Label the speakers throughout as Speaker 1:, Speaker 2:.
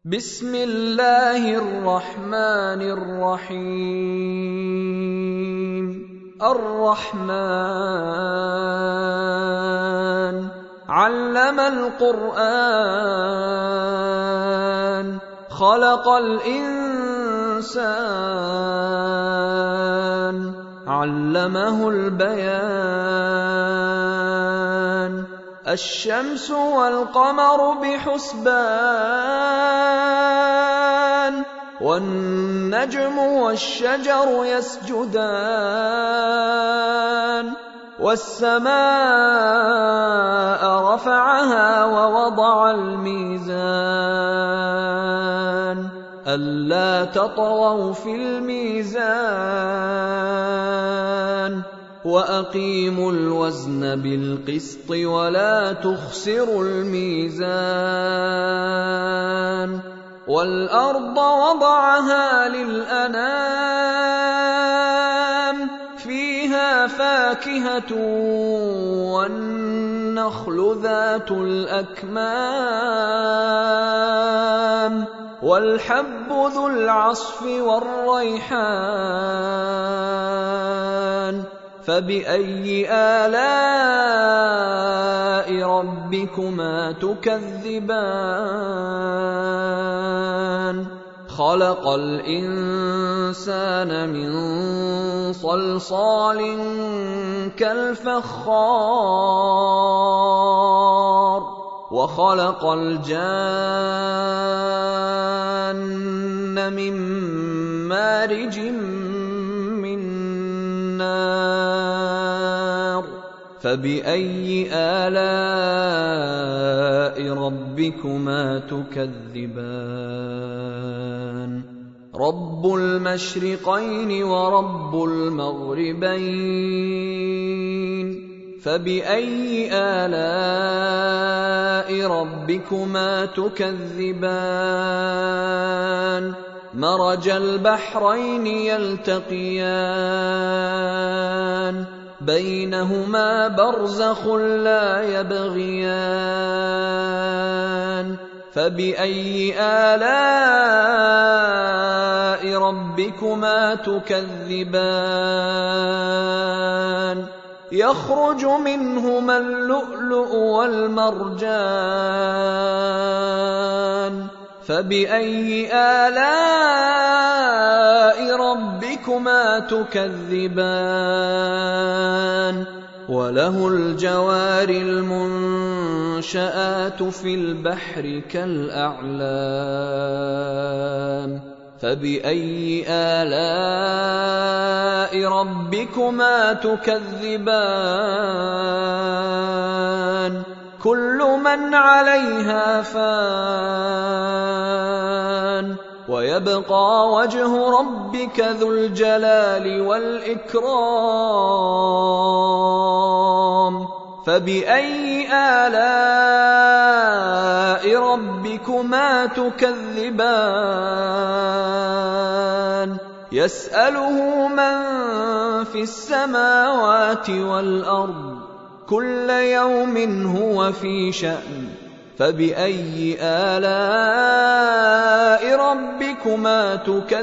Speaker 1: بسم الله الرحمن الرحيم. الرحمن علم القرآن خلق الإنسان علمه البيان الشمس والقمر بحسبان والنجم والشجر يسجدان والسماء رفعها ووضع الميزان ألا تطغوا في الميزان وأقيموا الوزن بالقسط ولا تخسروا الميزان والأرض وضعها للأنام فيها فاكهة والنخل ذات الأكمام والحب ذو العصف والريحان فبأي آلاء ربكما تكذبان خلق الإنسان من صلصال كالفخار وخلق الجان من مارج من نار فبأي آلاء ربكما تكذبان رب المشرقين ورب المغربين فبأي آلاء ربكما تكذبان مرج البحرين يلتقيان بينهما برزخ لا يبغيان فبأي آلاء ربكما تكذبان يخرج منهما اللؤلؤ والمرجان فبأي آلاء ربكما تكذبان وله الجوار المنشآت في البحر كالأعلام فبأي آلاء ربكما تكذبان كل من عليها فان ويبقى وجه ربك ذو الجلال والإكرام فبأي آلاء ربكما تكذبان يسأله من في السماوات والأرض كل يوم هو في شأن فبأي آلاء ربكما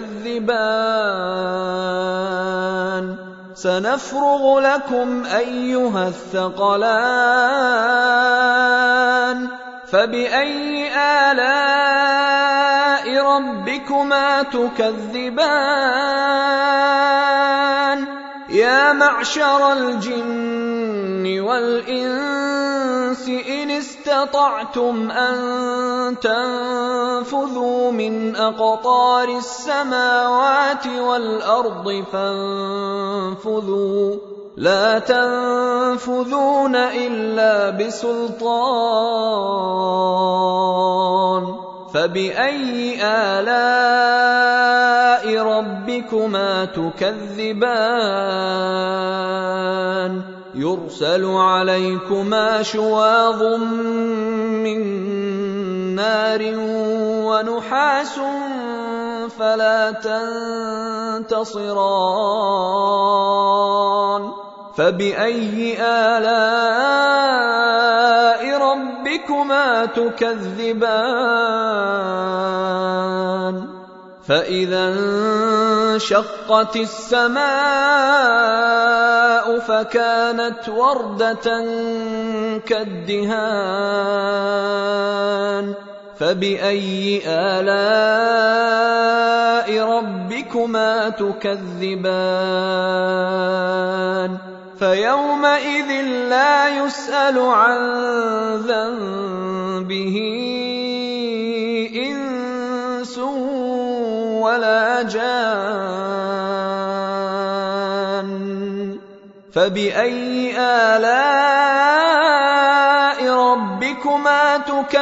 Speaker 1: تكذبان سنفرغ لكم أيها الثقلان فبأي آلاء ربكما تكذبان يا معشر الجن والإنس إن استطعتم أن تنفذوا من أقطار السماوات والأرض فانفذوا لا تنفذون إلا بسلطان فبأي آلاء ربكما تكذبان يرسل عليكما شواظ من نار ونحاس فلا تنتصران فبأي آلاء ربكما تكذبان فإذا انشقت السماء فكانت وردة كالدهان فبأي آلاء ربكما تكذبان فيومئذ لا يسأل عن ذنبه إنس ولا جان فبأي آلاء ربكما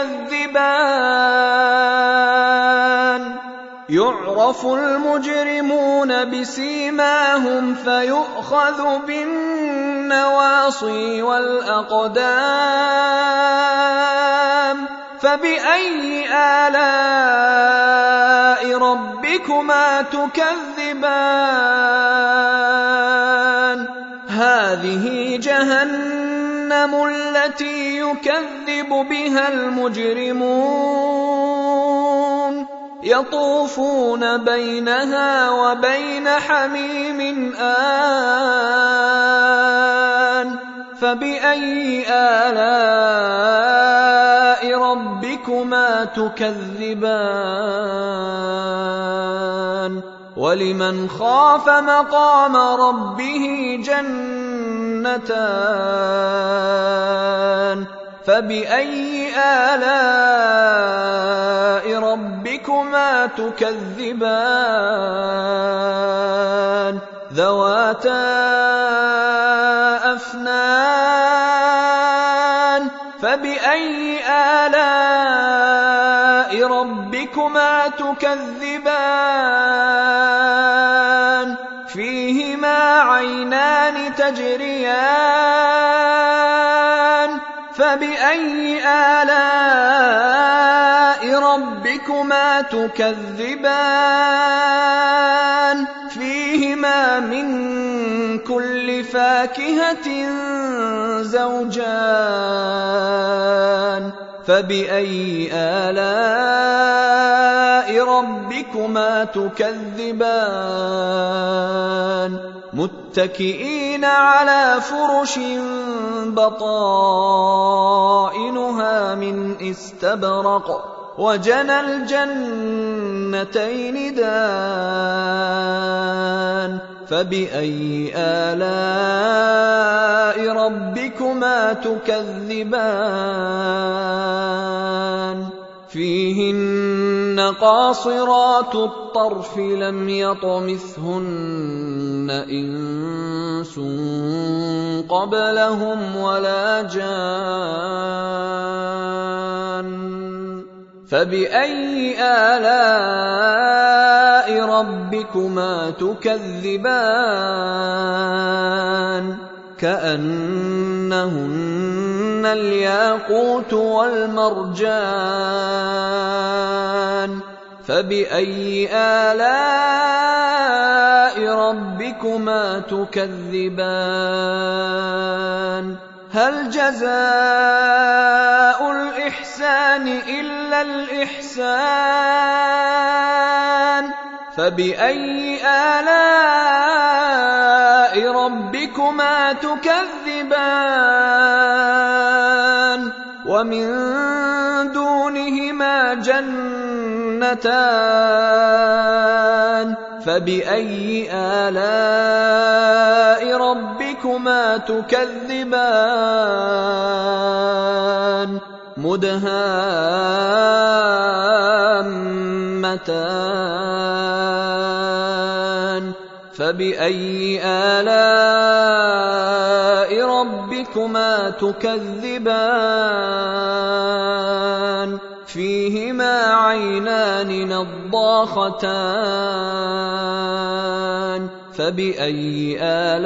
Speaker 1: تكذبان يعرف المجرمون بسيماهم فيؤخذ بالنواصي والأقدام فبأي آلاء ربكما تكذبان هذه جهنم التي يكذب بها المجرمون يطوفون بينها وبين حميم آن فبأي آلاء ربكما تكذبان ولمن خاف مقام ربه جنتان فبأي آلاء ربكما تكذبان ذواتا أفنان فبأي آلاء ربكما تكذبان فيهما عينان تجريان فبأي آلاء ربكما تكذبان فيهما من كل فاكهة زوجان فبأي آلاء ربكما تكذبان متكئين على فرش بطائنها من استبرق وجنى الجنتين دان فبأي آلاء ربكما تكذبان فيهن قاصرات الطرف لم يطمثهن إنس قبلهم ولا جان فبأي آلاء ربكما تكذبان كأنهن الياقوت والمرجان فبأي آلاء ربكما تكذبان هل جزاء الإحسان إلا الإحسان فبأي آلاء ربكما تكذبان ومن دونهما جنتان فبأي آلاء ربكما تكذبان مدهامتان فبأي آلاء ربكما تكذبان فيهما عينان نضاختان فبأي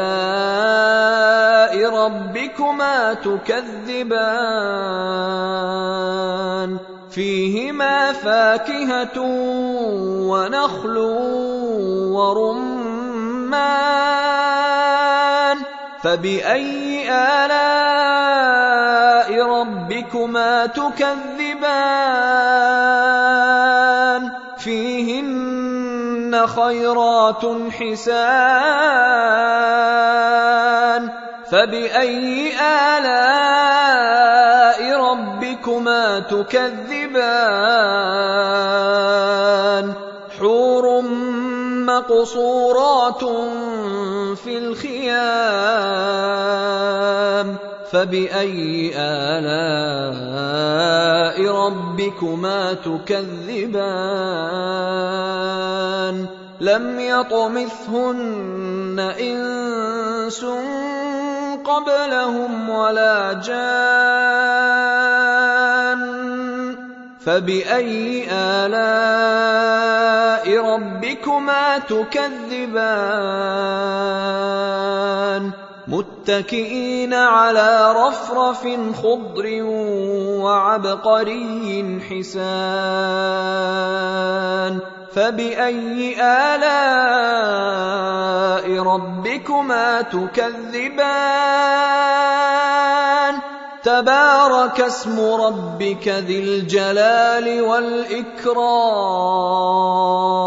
Speaker 1: آلاء ربكما تكذبان فيهما فاكهة ونخل ورمان فبأي آلاء ربكما تكذبان فيهن فيهن خيرات حسان فبأي آلاء ربكما تكذبان حور مقصورات في الخيام فبأي آلاء ربكما تكذبان لم يطمثهن إنس قبلهم ولا جان فبأي آلاء ربكما تكذبان متكئين على رفرف خضر وعبقري حسان فبأي آلاء ربكما تكذبان تبارك اسم ربك ذي الجلال والإكرام